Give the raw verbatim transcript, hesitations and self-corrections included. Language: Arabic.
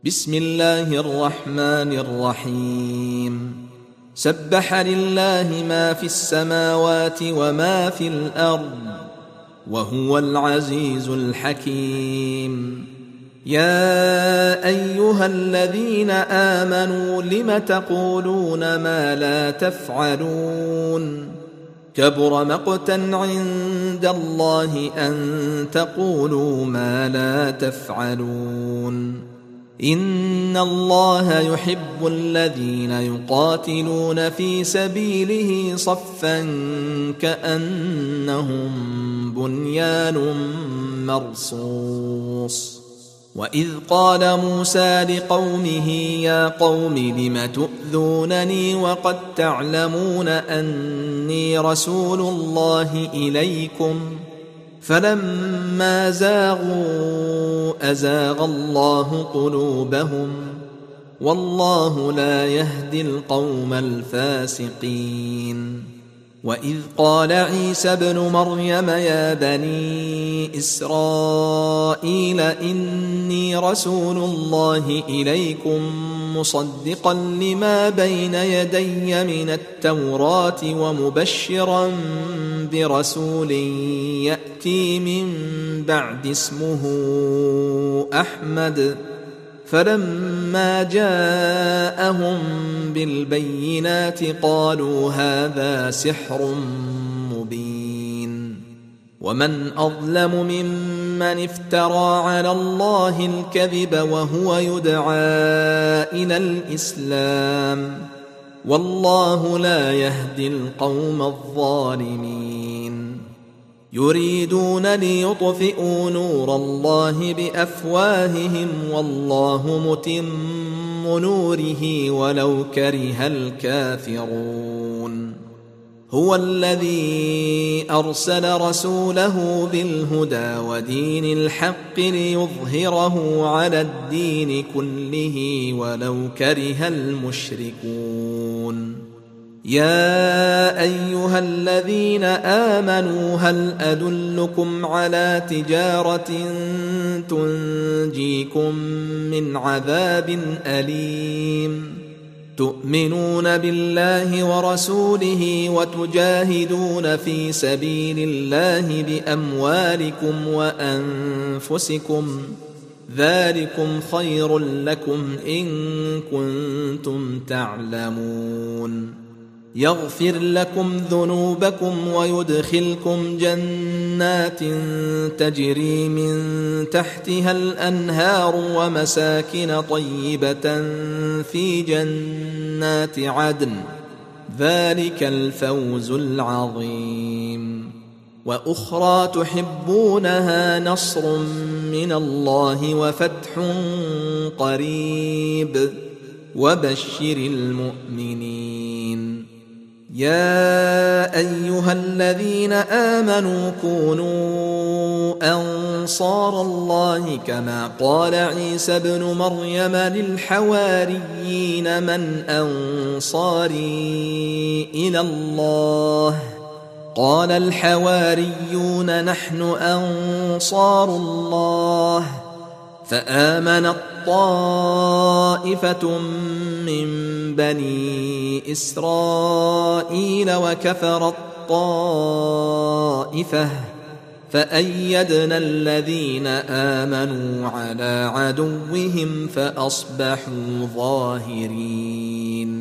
بسم الله الرحمن الرحيم سبح لله ما في السماوات وما في الأرض وهو العزيز الحكيم. يا أيها الذين آمنوا لم تقولون ما لا تفعلون كبر مقتا عند الله أن تقولوا ما لا تفعلون. إن الله يحب الذين يقاتلون في سبيله صفا كأنهم بنيان مرصوص. وإذ قال موسى لقومه يا قوم لم تؤذونني وقد تعلمون أني رسول الله إليكم فلما زاغوا أزاغ الله قلوبهم والله لا يهدي القوم الفاسقين. وإذ قال عيسى ابن مريم يا بني إسرائيل إني رسول الله إليكم مصدقا لما بين يدي من التوراة ومبشرا برسول يأتي من بعد اسمه أحمد. فلما جاءهم بالبينات قالوا هذا سحر مبين. ومن أظلم ممن افترى على الله الكذب وهو يدعى إلى الإسلام والله لا يهدي القوم الظالمين. يريدون ليطفئوا نور الله بأفواههم والله متم نوره ولو كره الكافرون. هو الذي أرسل رسوله بالهدى ودين الحق ليظهره على الدين كله ولو كره المشركون. يا أيها الذين آمنوا هل أدلكم على تجارة تنجيكم من عذاب أليم تؤمنون بالله ورسوله وتجاهدون في سبيل الله بأموالكم وأنفسكم ذلكم خير لكم إن كنتم تعلمون. يغفر لكم ذنوبكم ويدخلكم جنات تجري من تحتها الأنهار ومساكن طيبة في جنات عدن ذلك الفوز العظيم. وأخرى تحبونها نصر من الله وفتح قريب وبشر المؤمنين. يا أيها الذين آمنوا كونوا أنصار الله كما قال عيسى ابن مريم للحواريين من أنصاري إلى الله قال الحواريون نحن أنصار الله. فآمنت طائفة من بني إسرائيل وكفرت طائفة فأيدنا الذين آمنوا على عدوهم فأصبحوا ظاهرين.